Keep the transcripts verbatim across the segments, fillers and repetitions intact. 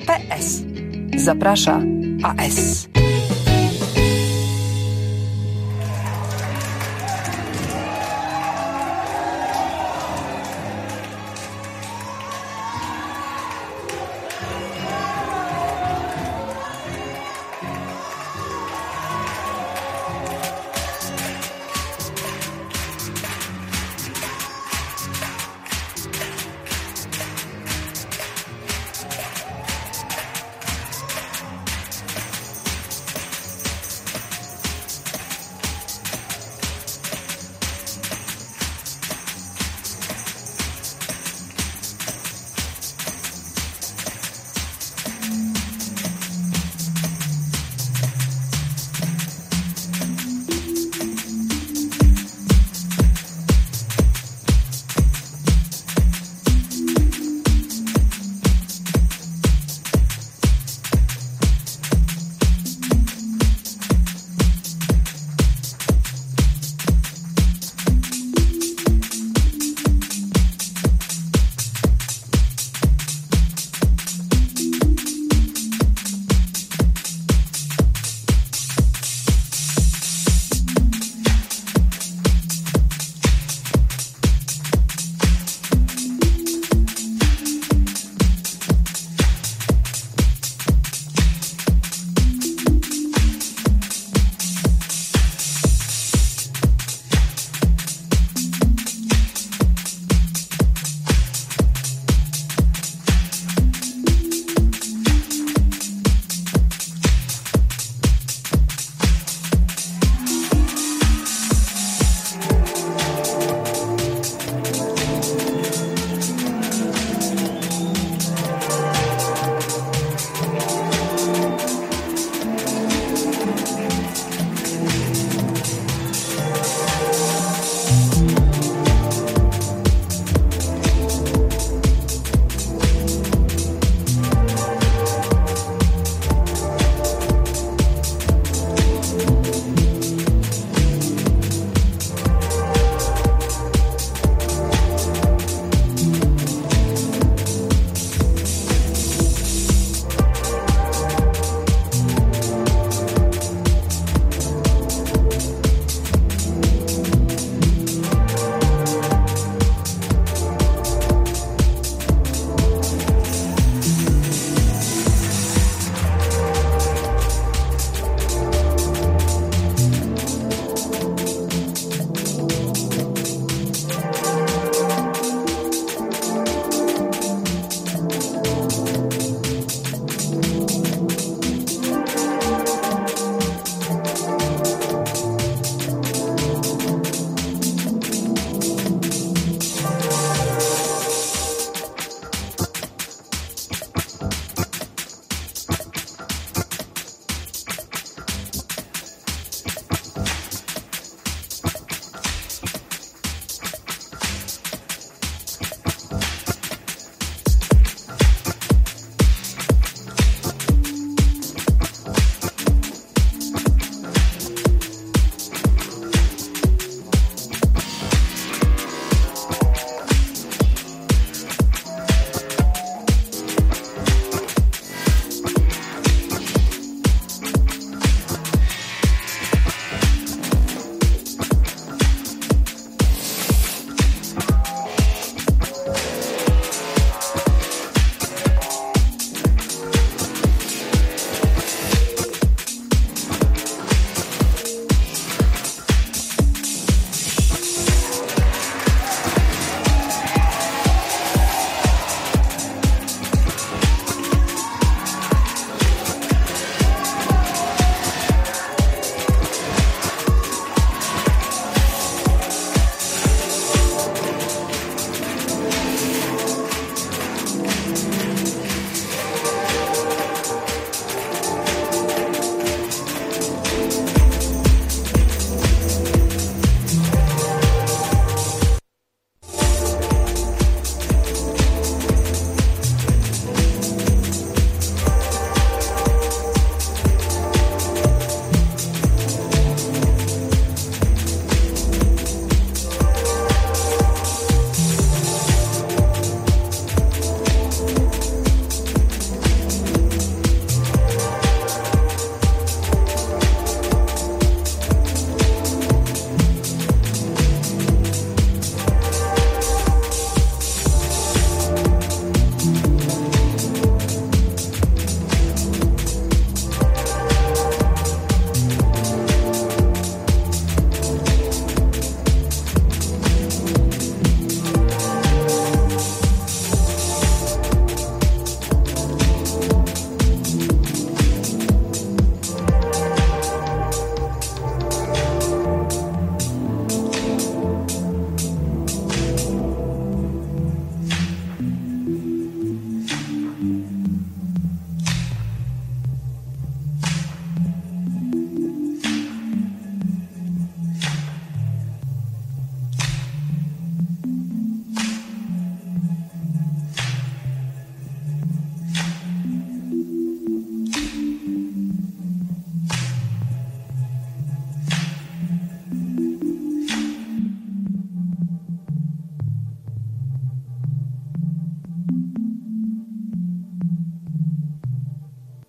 P S. Zaprasza A S.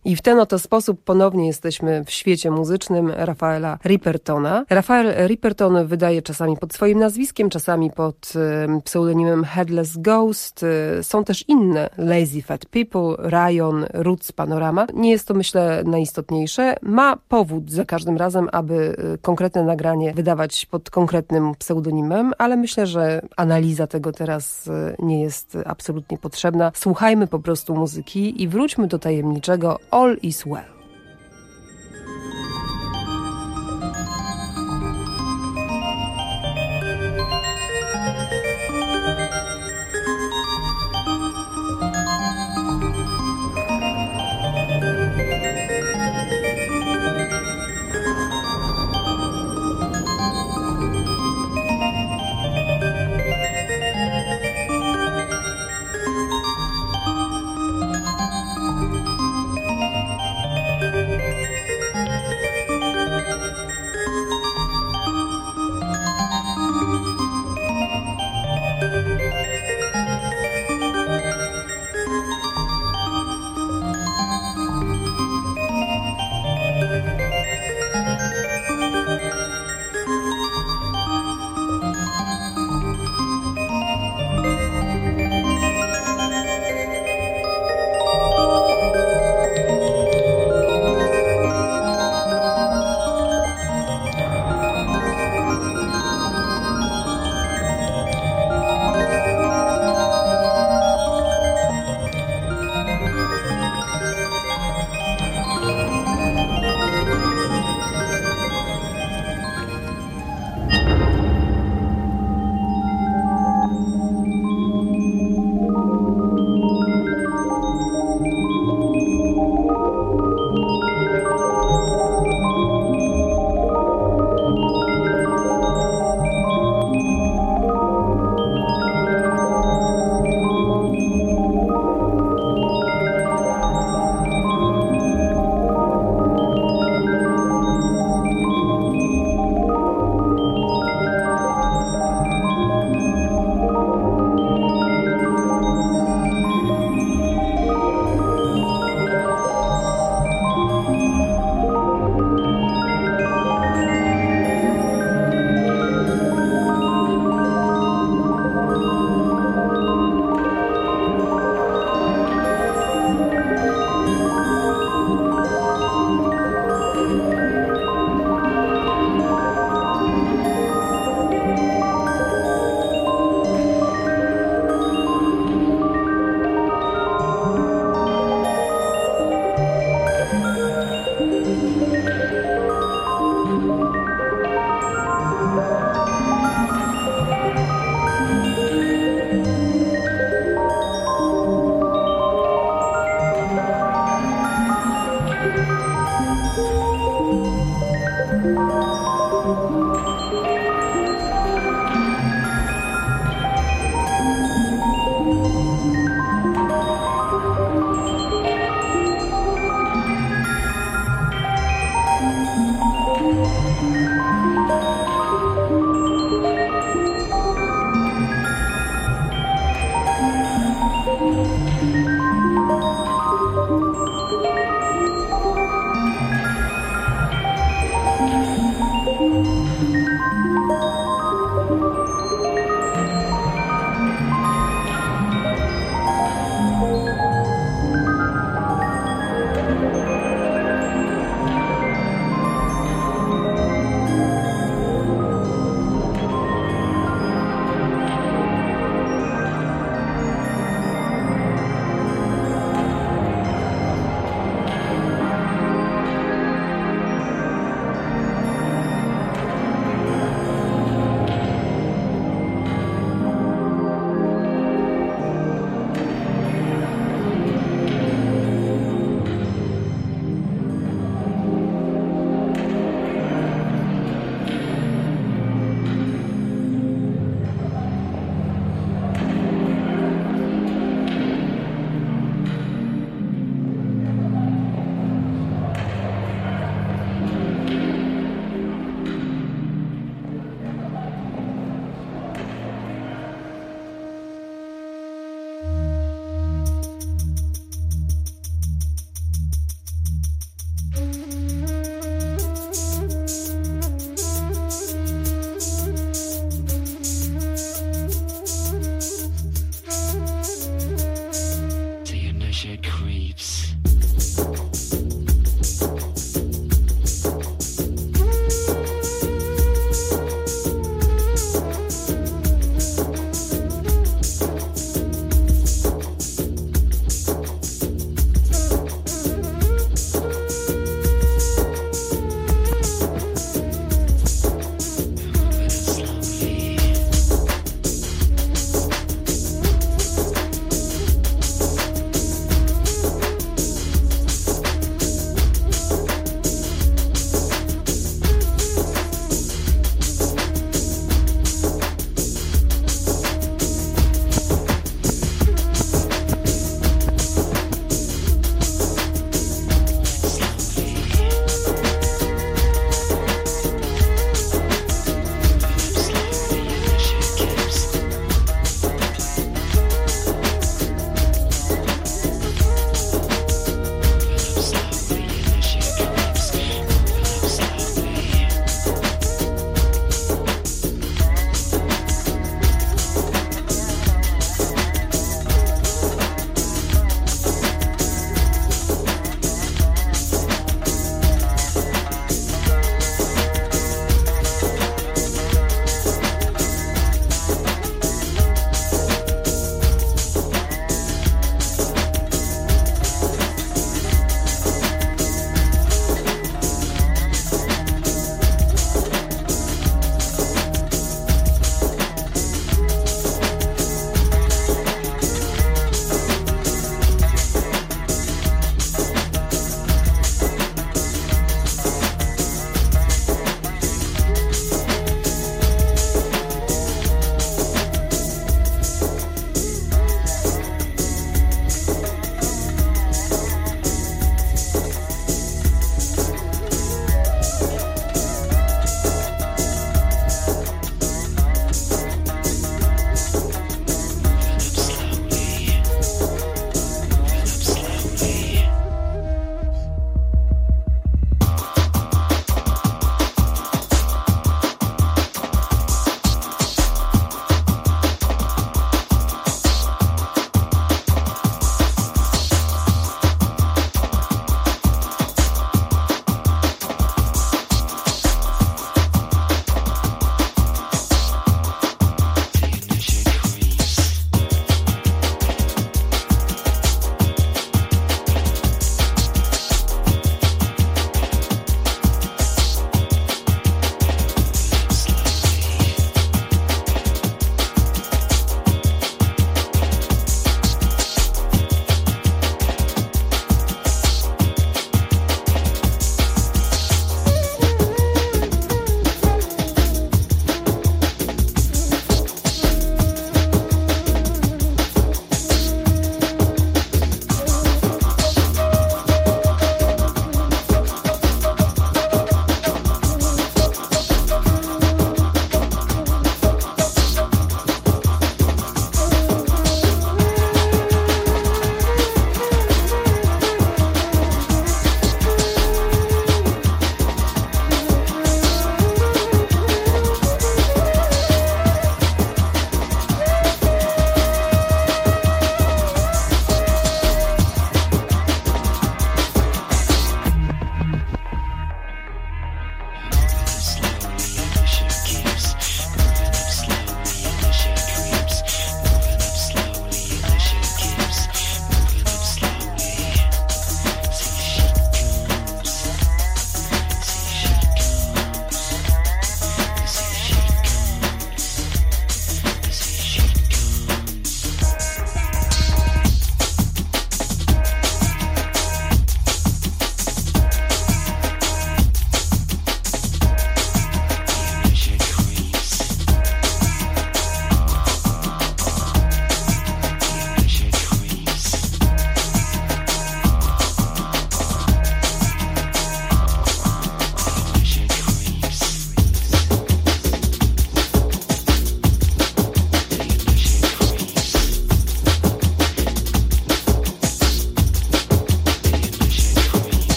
I w ten oto sposób ponownie jesteśmy w świecie muzycznym Rafaela Ripertona. Rafael Riperton wydaje czasami pod swoim nazwiskiem, czasami pod pseudonimem Headless Ghost. Są też inne Lazy Fat People, Ryan, Roots, Panorama. Nie jest to, myślę, najistotniejsze. Ma powód za każdym razem, aby konkretne nagranie wydawać pod konkretnym pseudonimem, ale myślę, że analiza tego teraz nie jest absolutnie potrzebna. Słuchajmy po prostu muzyki i wróćmy do tajemniczego All is Well.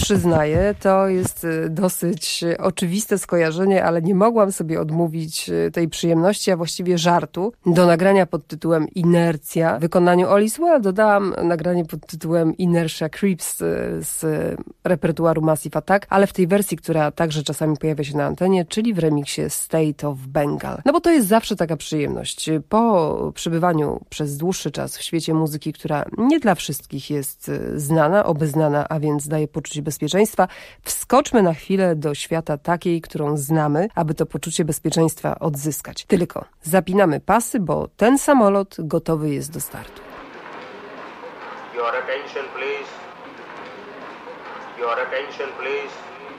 przyznaję, to jest dosyć oczywiste skojarzenie, ale nie mogłam sobie odmówić tej przyjemności, a właściwie żartu. Do nagrania pod tytułem Inercja w wykonaniu All Is Well dodałam nagranie pod tytułem Inertia Creeps z repertuaru Massive Attack, ale w tej wersji, która także czasami pojawia się na antenie, czyli w remiksie State of Bengal. No bo to jest zawsze taka przyjemność. Po przebywaniu przez dłuższy czas w świecie muzyki, która nie dla wszystkich jest znana, obeznana, a więc daje poczucie bezpieczeństwa, wskoczmy na chwilę do świata takiej, którą znamy, aby to poczucie bezpieczeństwa odzyskać. Tylko zapinamy pasy, bo ten samolot gotowy jest do startu. Your attention please. Your attention please.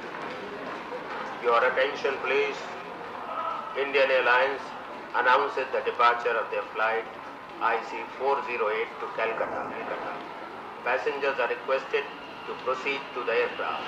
Your attention please. Indian Airlines announces the departure of their flight I C four oh eight to Calcutta. Passengers are requested to proceed to the aircraft.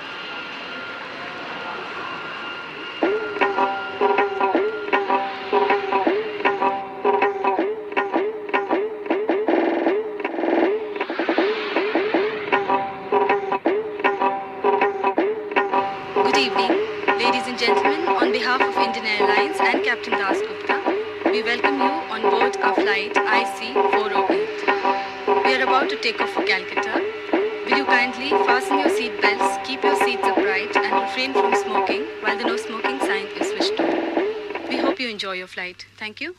Good evening, ladies and gentlemen. On behalf of Indian Airlines and Captain Das Gupta, we welcome you on board our flight I C four oh eight. We are about to take off for Calcutta. Will you kindly fasten your seat belts, keep your seats upright and refrain from smoking while the no smoking sign is switched on. We hope you enjoy your flight. Thank you.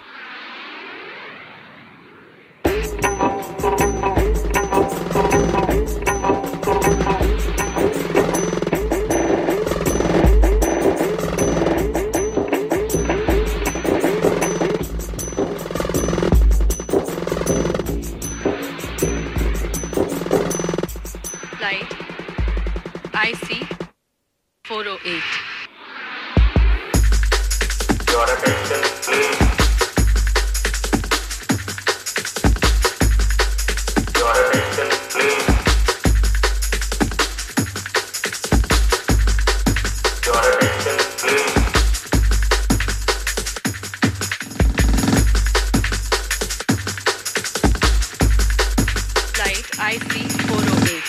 I C four oh eight. Your attention, please. Your attention, please. Your attention, please. Flight I C four oh eight.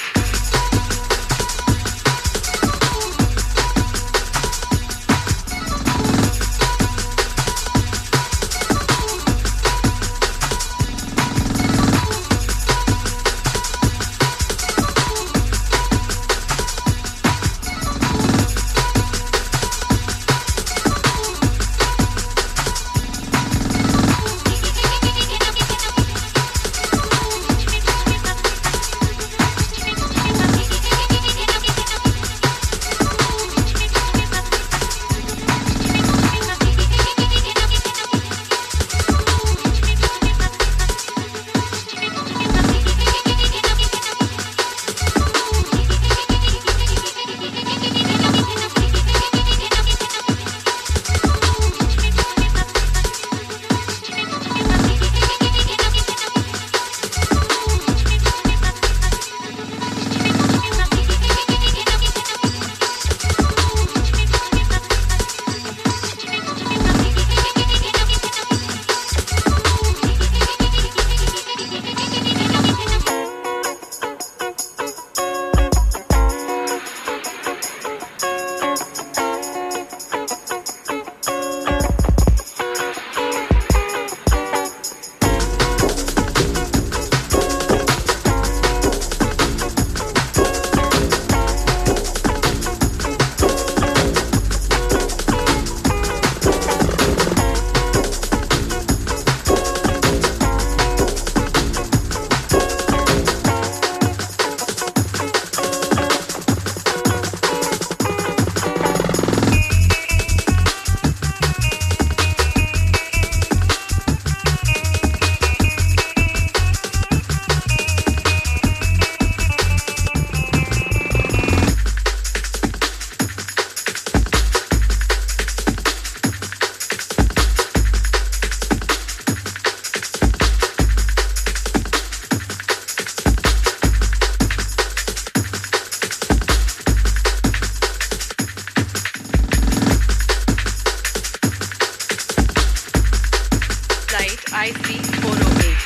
I C four oh eight.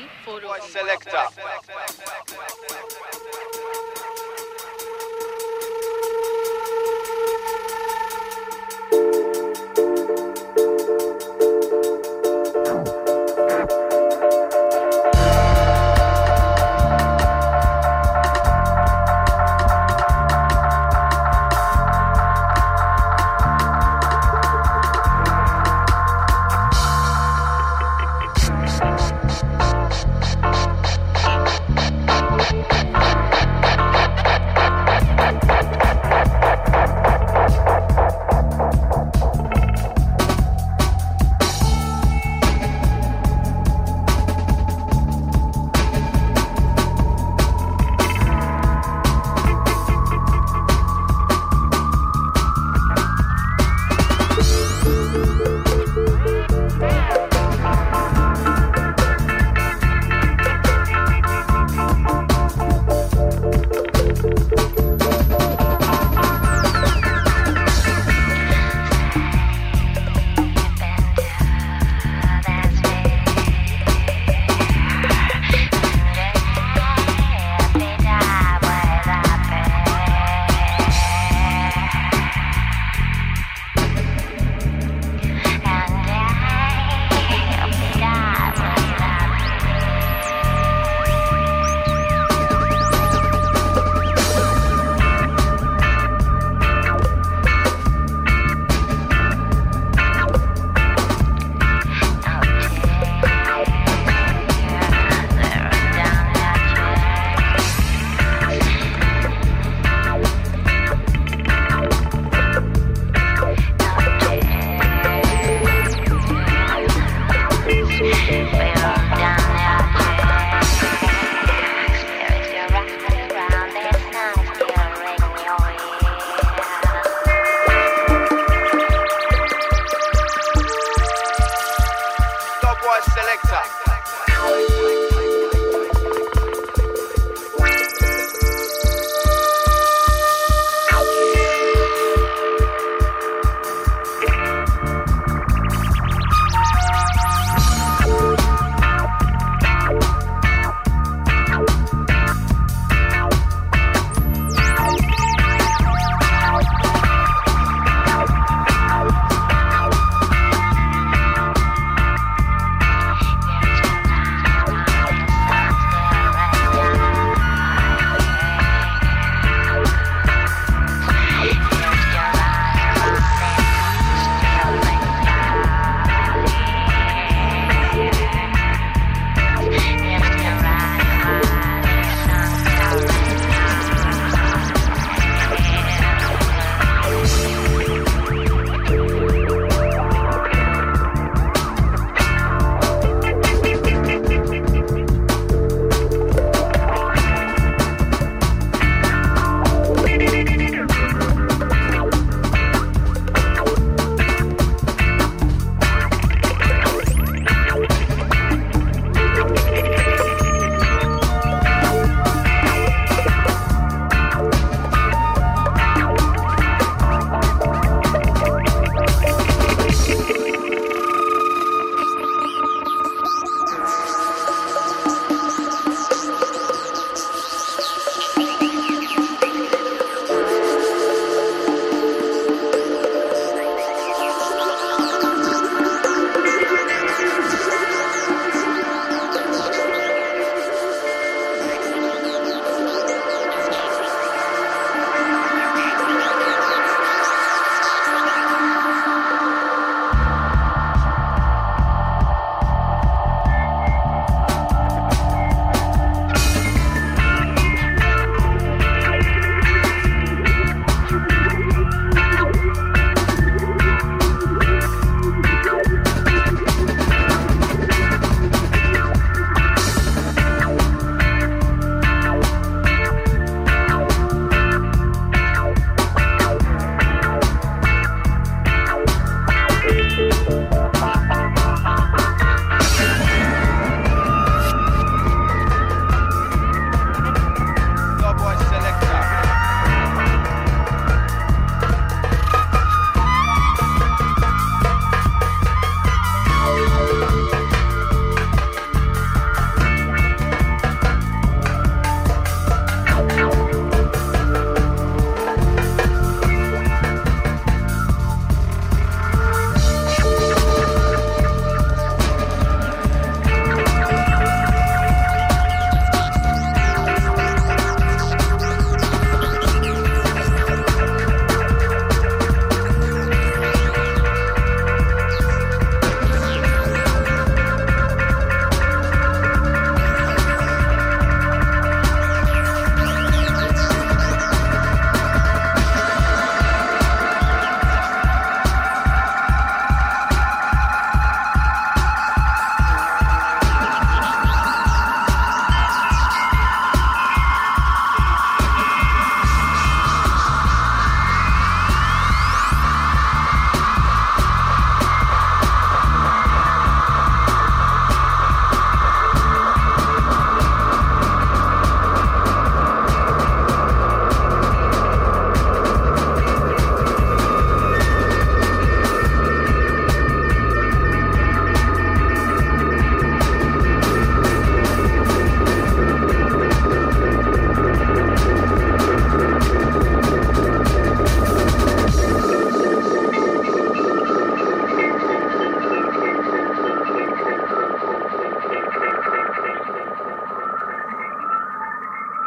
C four oh eight. Selector.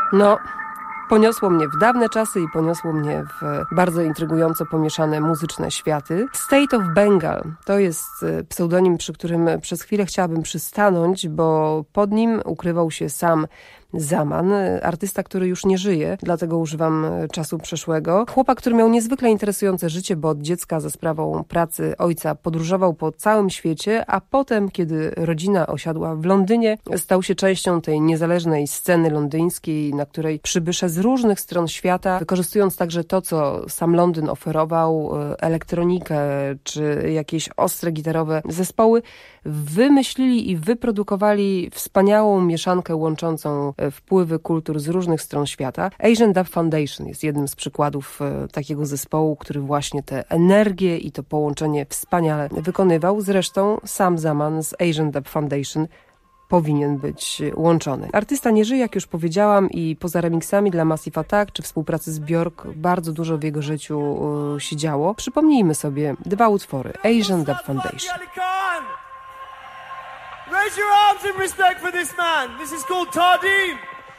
No, poniosło mnie w dawne czasy i poniosło mnie w bardzo intrygująco pomieszane muzyczne światy. State of Bengal to jest pseudonim, przy którym przez chwilę chciałabym przystanąć, bo pod nim ukrywał się sam Zaman, artysta, który już nie żyje, dlatego używam czasu przeszłego. Chłopak, który miał niezwykle interesujące życie, bo od dziecka za sprawą pracy ojca podróżował po całym świecie, a potem, kiedy rodzina osiadła w Londynie, stał się częścią tej niezależnej sceny londyńskiej, na której przybysze z różnych stron świata, wykorzystując także to, co sam Londyn oferował, elektronikę czy jakieś ostre gitarowe zespoły, wymyślili i wyprodukowali wspaniałą mieszankę łączącą wpływy kultur z różnych stron świata. Asian Dub Foundation jest jednym z przykładów takiego zespołu, który właśnie tę energię i to połączenie wspaniale wykonywał. Zresztą sam Zaman z Asian Dub Foundation powinien być łączony. Artysta nie żyje, jak już powiedziałam, i poza remixami dla Massive Attack czy współpracy z Björk bardzo dużo w jego życiu uh, się działo. Przypomnijmy sobie dwa utwory. Asian Dub Foundation. Raise your arms in respect for this man. This is called Tardim.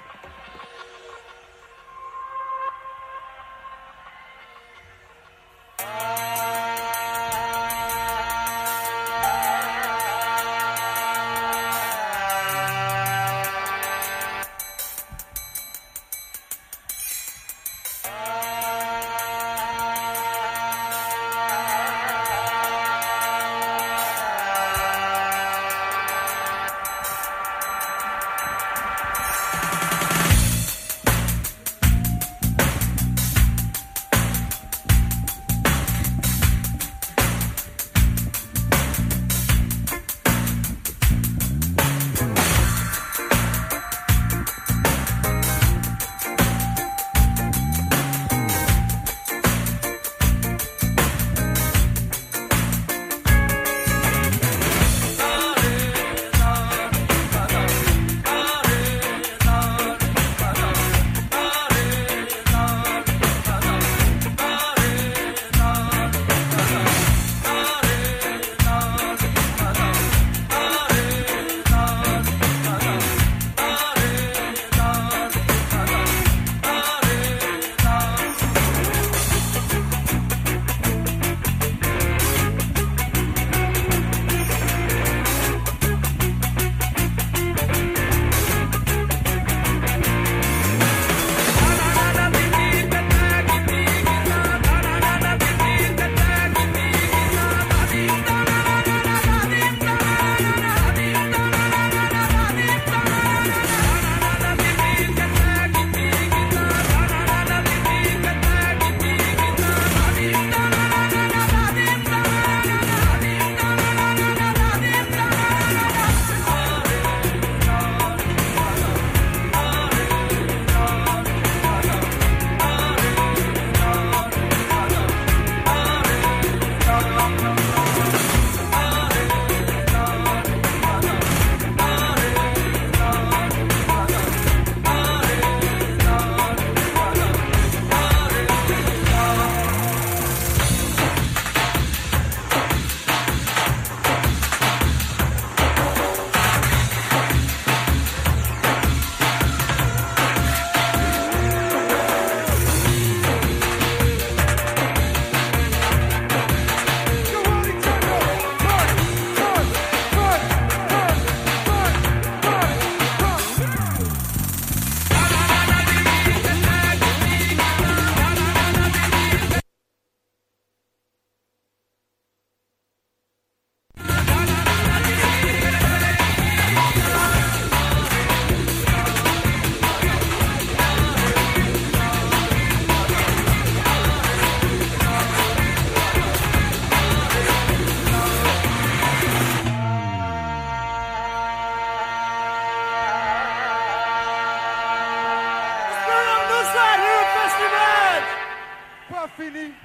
Fini.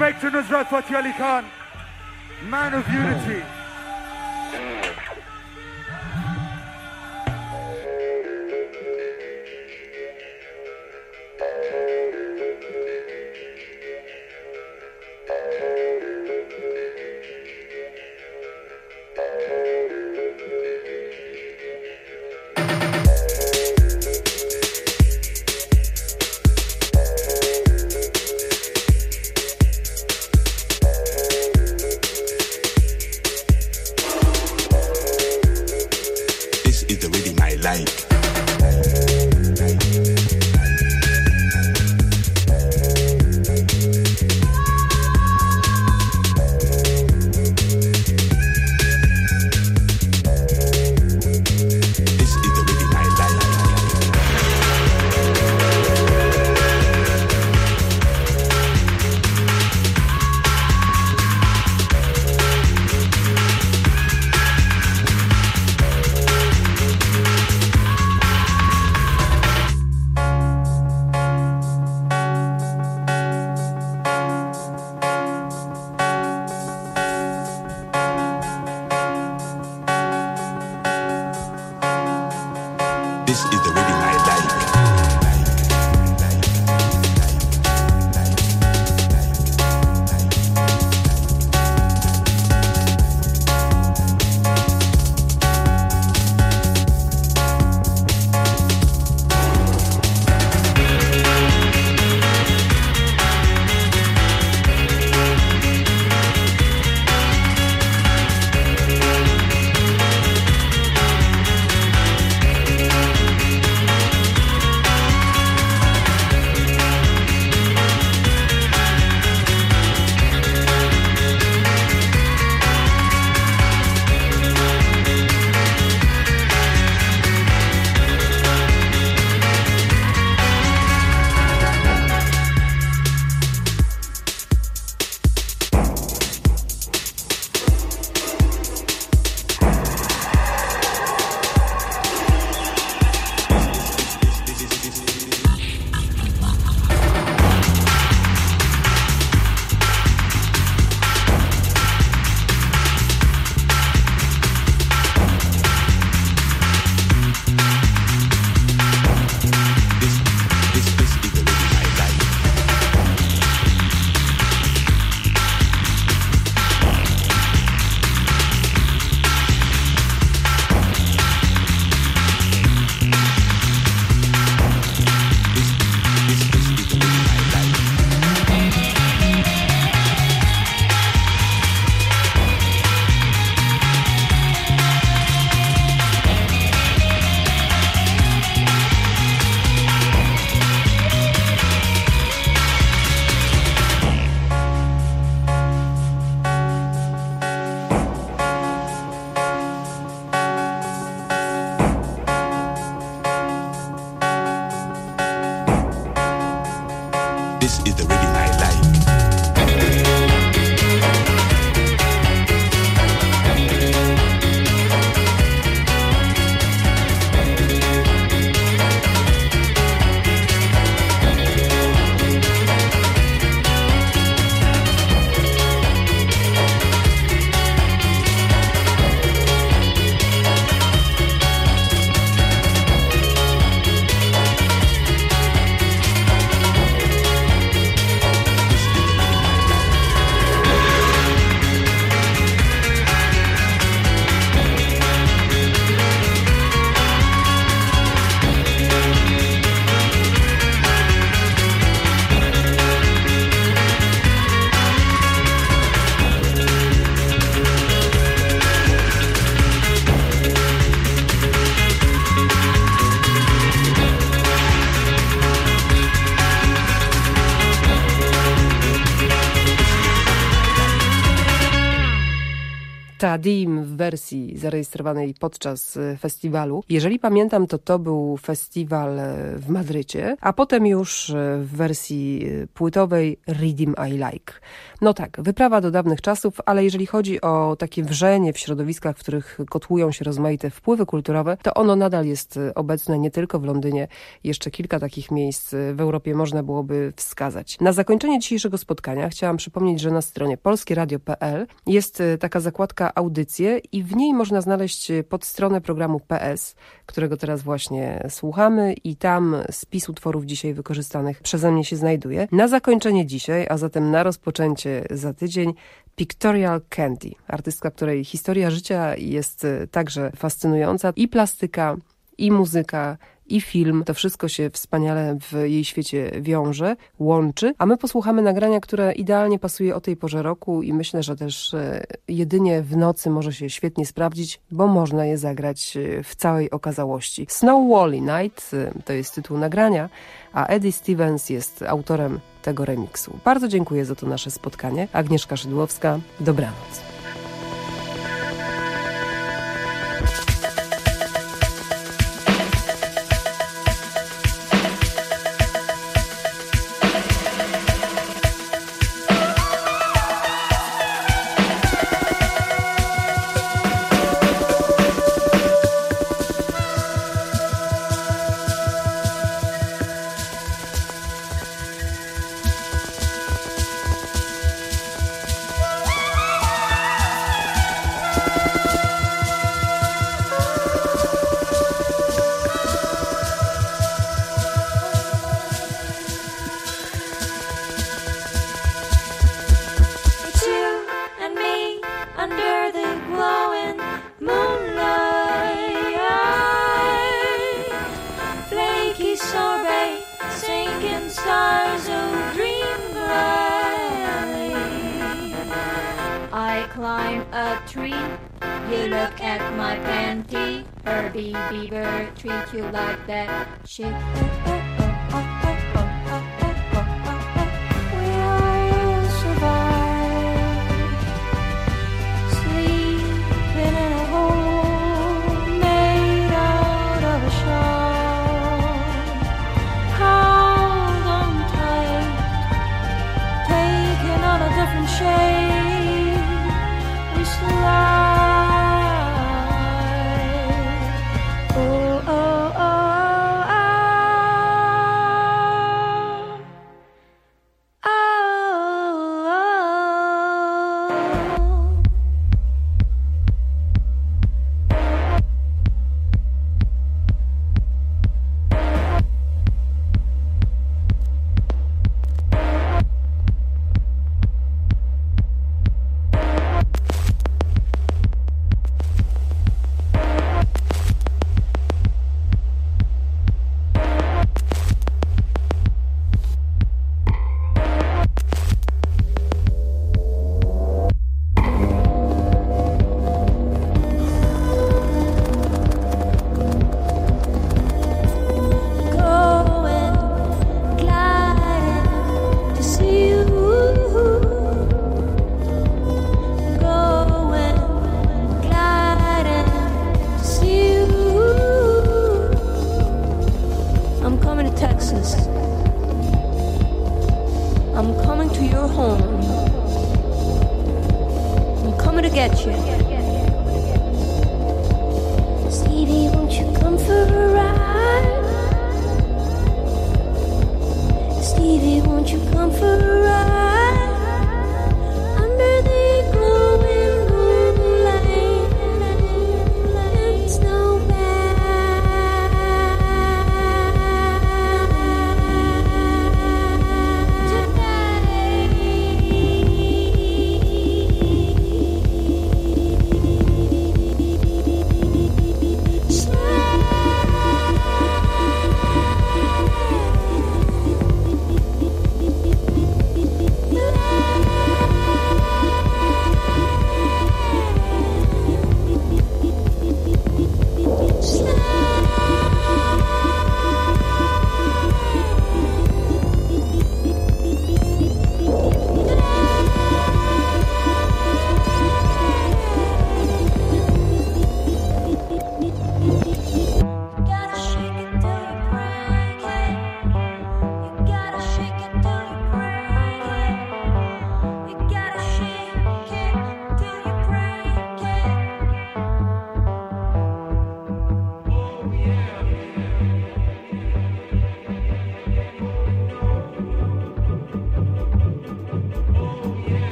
respect to Nusrat Fateh Ali Khan, man of unity. Tadim w wersji zarejestrowanej podczas festiwalu. Jeżeli pamiętam, to to był festiwal w Madrycie, a potem już w wersji płytowej Rhythm I Like. No tak, wyprawa do dawnych czasów, ale jeżeli chodzi o takie wrzenie w środowiskach, w których kotłują się rozmaite wpływy kulturowe, to ono nadal jest obecne nie tylko w Londynie. Jeszcze kilka takich miejsc w Europie można byłoby wskazać. Na zakończenie dzisiejszego spotkania chciałam przypomnieć, że na stronie polskie radio kropka p l jest taka zakładka audycje i w niej można znaleźć podstronę programu P S, którego teraz właśnie słuchamy i tam spis utworów dzisiaj wykorzystanych przeze mnie się znajduje. Na zakończenie dzisiaj, a zatem na rozpoczęcie za tydzień, Pictorial Candy, artystka, której historia życia jest także fascynująca. I plastyka, i muzyka, i film. To wszystko się wspaniale w jej świecie wiąże, łączy, a my posłuchamy nagrania, które idealnie pasuje o tej porze roku i myślę, że też jedynie w nocy może się świetnie sprawdzić, bo można je zagrać w całej okazałości. Snow Wally Night to jest tytuł nagrania, a Eddie Stevens jest autorem tego remiksu. Bardzo dziękuję za to nasze spotkanie. Agnieszka Szydłowska, dobranoc. Oh, oh, oh, oh.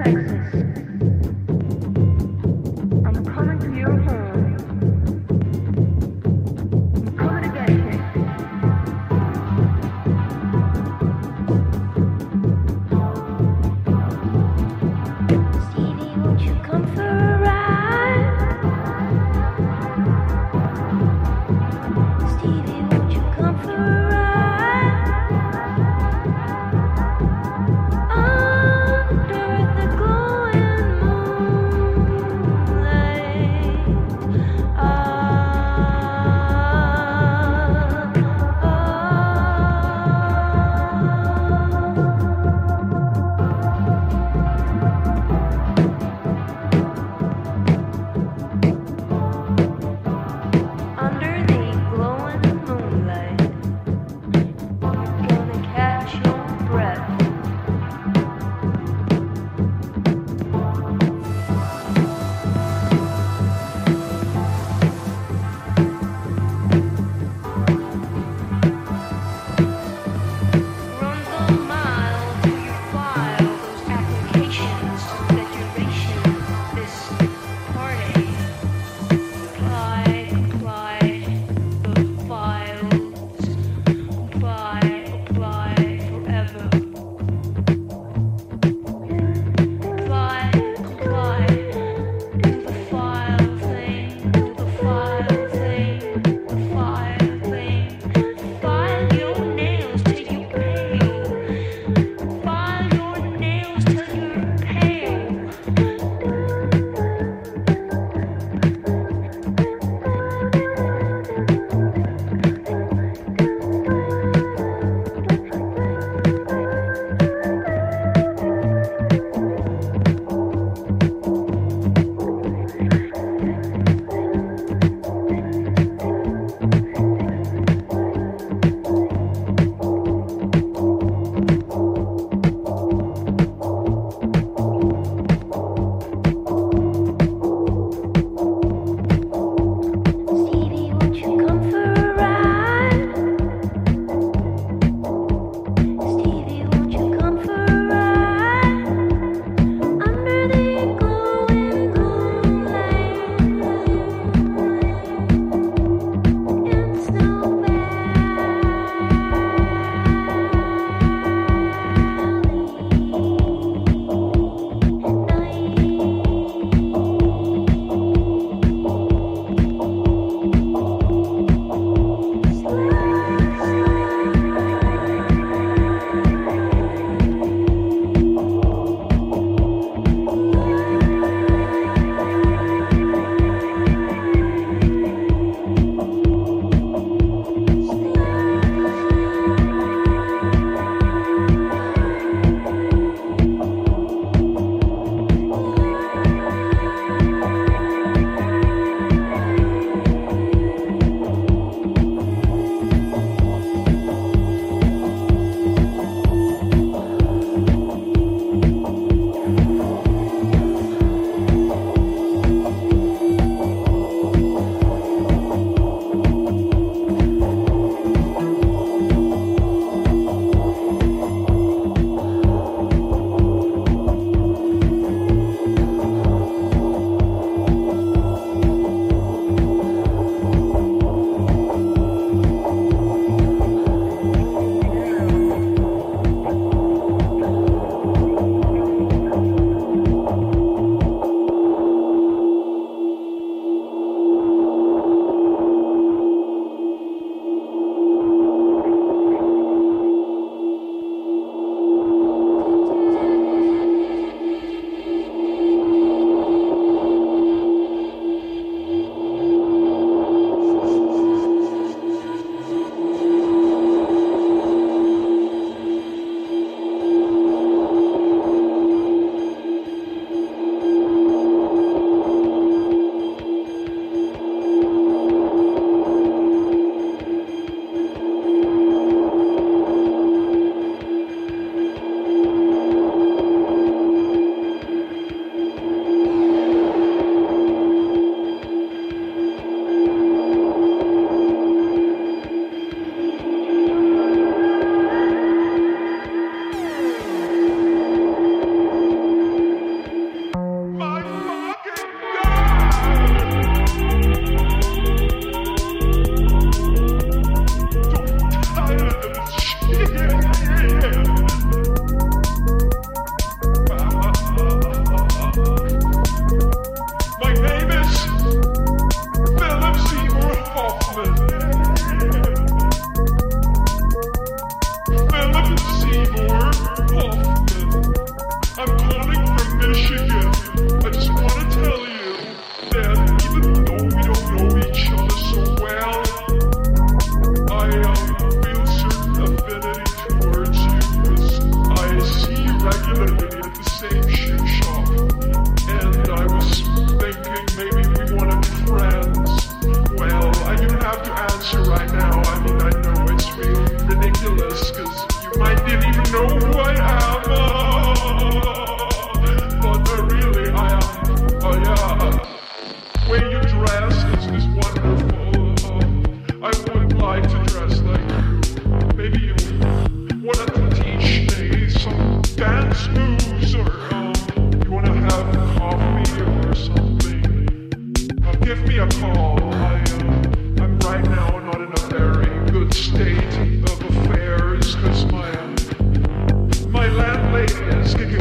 Under the glow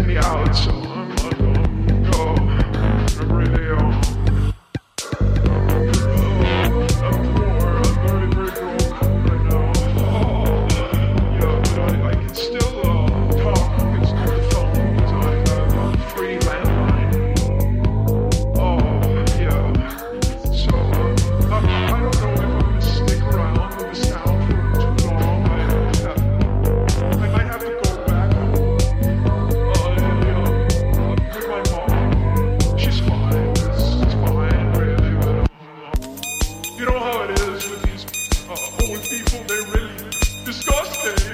me out, so I'm gonna go. I'm really um, uh, I'm poor. I'm very, very broke right now. Oh, yeah, but I, I can still uh, talk. I can still the phone because I have a free landline. Oh, yeah. So uh, I, I don't know if I'm gonna stick around with this town for too long. I, I, I might have to go back home. Uh, you know, with my mom. She's fine. It's, it's fine, really. But, uh, you know how it is with these uh, old people. They're really disgusting.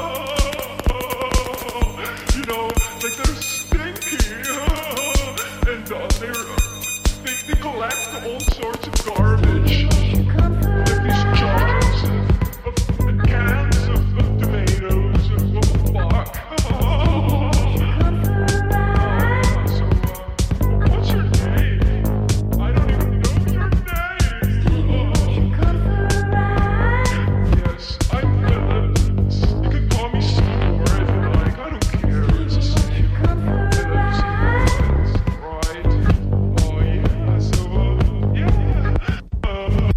You know, like they're stinky. And uh, they're, uh, they, they collect all sorts of garbage. Like these jars of, of and cans of, of tomatoes. And what the fuck? So, uh, what's your name? I don't even know your name. Yes, I'm. Uh, you can call me Seymour if you like. I don't care. It's the same. It's right. Oh yeah. So uh, yeah. Uh,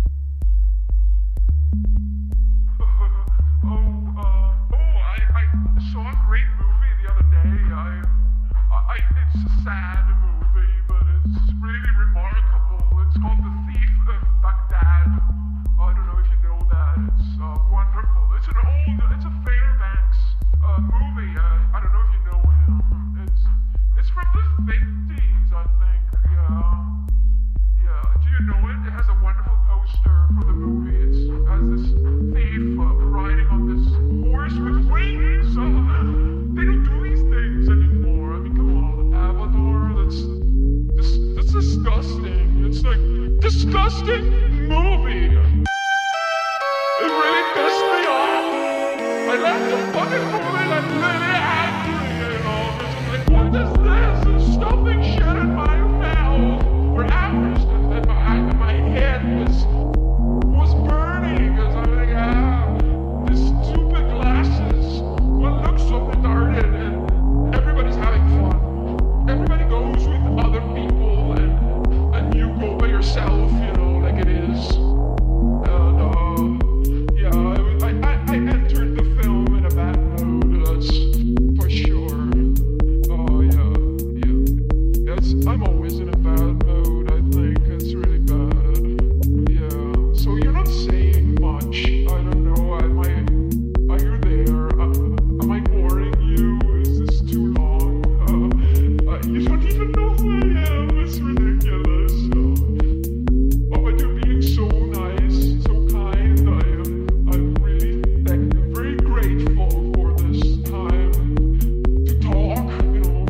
oh, uh, oh, I, I saw a great movie the other day. I, I, it's a sad movie, but it's really remarkable. It's called The Thief of Baghdad. I don't know if you know that. It's uh, wonderful. It's an old, it's a Fairbanks uh, movie. Uh, I don't know if you know him. It's, it's from the fifties, I think. Yeah. Yeah, do you know it? It has a wonderful poster for the movie. It's, it has this thief uh, riding on this horse with wings. Uh, they don't do these things anymore. I mean, come on, Avatar. That's this, that's disgusting. It's like disgusting movie. It really pissed me off. I left the fucking movie like really angry, you know. Because I'm like, what is this? There's stuffing shit in my mouth for hours, and my, and my head was was burning because I'm like, ah, these stupid glasses. What looks so retarded, and everybody's having fun. Everybody goes with other people, and and you go by yourself, you know, like it is. And uh, yeah, I, I, I entered the film in a bad mood, that's for sure. Oh yeah, yeah. That's, I'm always in a bad mood, I think. It's really bad. Yeah. So you're not saying much. I don't know. Am I, are you there? Uh, am I boring you? Is this too long? Uh, uh, you don't even know who I am. It's ridiculous. Uh, oh, but you're being so nice, so kind. I am. I'm really thank, very grateful for this time to talk. You know,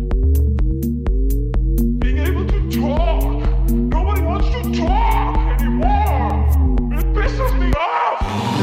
being able to talk. Nobody wants to talk anymore. It pisses me off.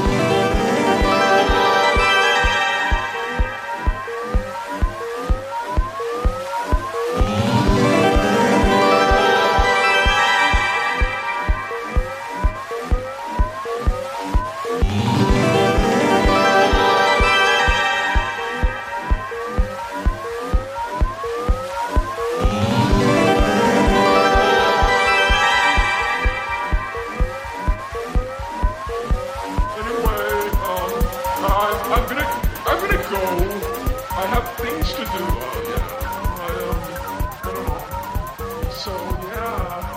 Anyway, um, I'm, I'm gonna, I'm gonna go. I have things to do. Uh, yeah, I, um, I don't know. So yeah.